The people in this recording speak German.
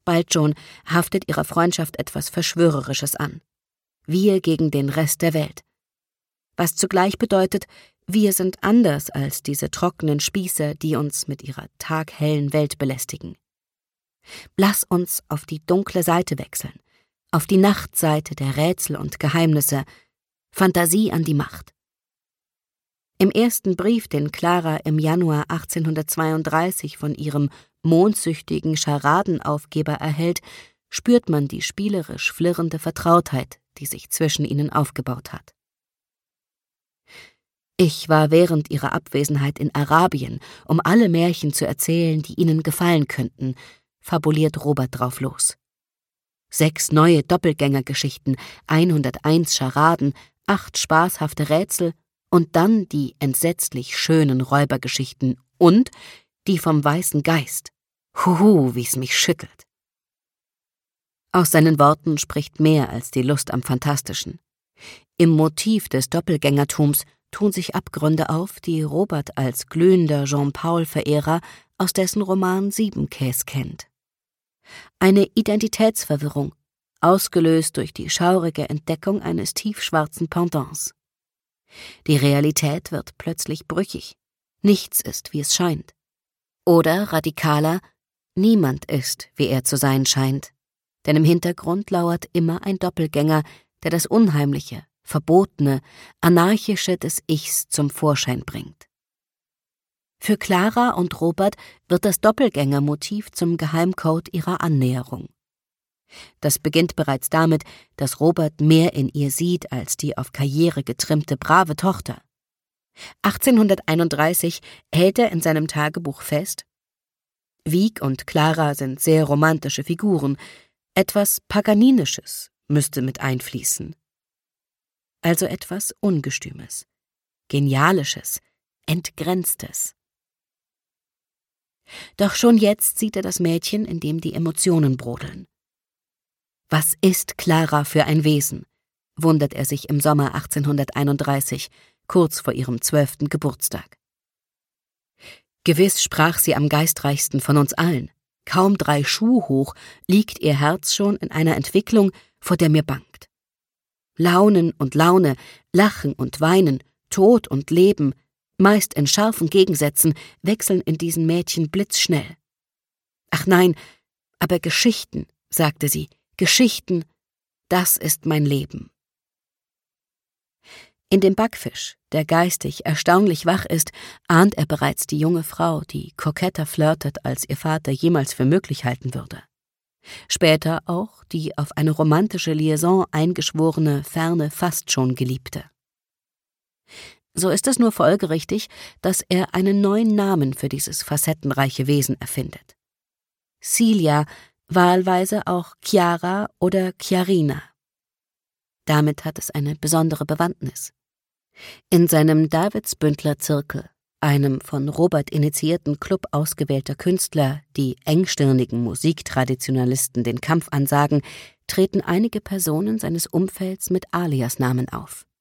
Bald schon haftet ihrer Freundschaft etwas Verschwörerisches an. Wir gegen den Rest der Welt. Was zugleich bedeutet, wir sind anders als diese trockenen Spieße, die uns mit ihrer taghellen Welt belästigen. Lass uns auf die dunkle Seite wechseln, auf die Nachtseite der Rätsel und Geheimnisse, Fantasie an die Macht. Im ersten Brief, den Clara im Januar 1832 von ihrem mondsüchtigen Scharadenaufgeber erhält, spürt man die spielerisch flirrende Vertrautheit, die sich zwischen ihnen aufgebaut hat. Ich war während ihrer Abwesenheit in Arabien, um alle Märchen zu erzählen, die ihnen gefallen könnten, fabuliert Robert drauf los. 6 neue Doppelgängergeschichten, 101 Scharaden, 8 spaßhafte Rätsel und dann die entsetzlich schönen Räubergeschichten und die vom Weißen Geist. Huhu, wie's mich schüttelt. Aus seinen Worten spricht mehr als die Lust am Fantastischen. Im Motiv des Doppelgängertums tun sich Abgründe auf, die Robert als glühender Jean-Paul-Verehrer aus dessen Roman Siebenkäs kennt. Eine Identitätsverwirrung, ausgelöst durch die schaurige Entdeckung eines tiefschwarzen Pendants. Die Realität wird plötzlich brüchig. Nichts ist, wie es scheint. Oder, radikaler, niemand ist, wie er zu sein scheint. Denn im Hintergrund lauert immer ein Doppelgänger, der das Unheimliche, Verbotene, Anarchische des Ichs zum Vorschein bringt. Für Clara und Robert wird das Doppelgängermotiv zum Geheimcode ihrer Annäherung. Das beginnt bereits damit, dass Robert mehr in ihr sieht als die auf Karriere getrimmte brave Tochter. 1831 hält er in seinem Tagebuch fest: Wieck und Clara sind sehr romantische Figuren, etwas Paganinisches müsste mit einfließen. Also etwas Ungestümes, Genialisches, Entgrenztes. Doch schon jetzt sieht er das Mädchen, in dem die Emotionen brodeln. Was ist Clara für ein Wesen? Wundert er sich im Sommer 1831, kurz vor ihrem 12. Geburtstag. Gewiss sprach sie am geistreichsten von uns allen. Kaum 3 Schuh hoch liegt ihr Herz schon in einer Entwicklung, vor der mir bangt. Launen und Laune, Lachen und Weinen, Tod und Leben, meist in scharfen Gegensätzen, wechseln in diesen Mädchen blitzschnell. Ach nein, aber Geschichten, sagte sie, Geschichten, das ist mein Leben. In dem Backfisch, der geistig erstaunlich wach ist, ahnt er bereits die junge Frau, die koketter flirtet, als ihr Vater jemals für möglich halten würde. Später auch die auf eine romantische Liaison eingeschworene, ferne, fast schon Geliebte. So ist es nur folgerichtig, dass er einen neuen Namen für dieses facettenreiche Wesen erfindet. Celia, wahlweise auch Chiara oder Chiarina. Damit hat es eine besondere Bewandtnis. In seinem Davidsbündler-Zirkel, einem von Robert initiierten Club ausgewählter Künstler, die engstirnigen Musiktraditionalisten den Kampf ansagen, treten einige Personen seines Umfelds mit Aliasnamen auf.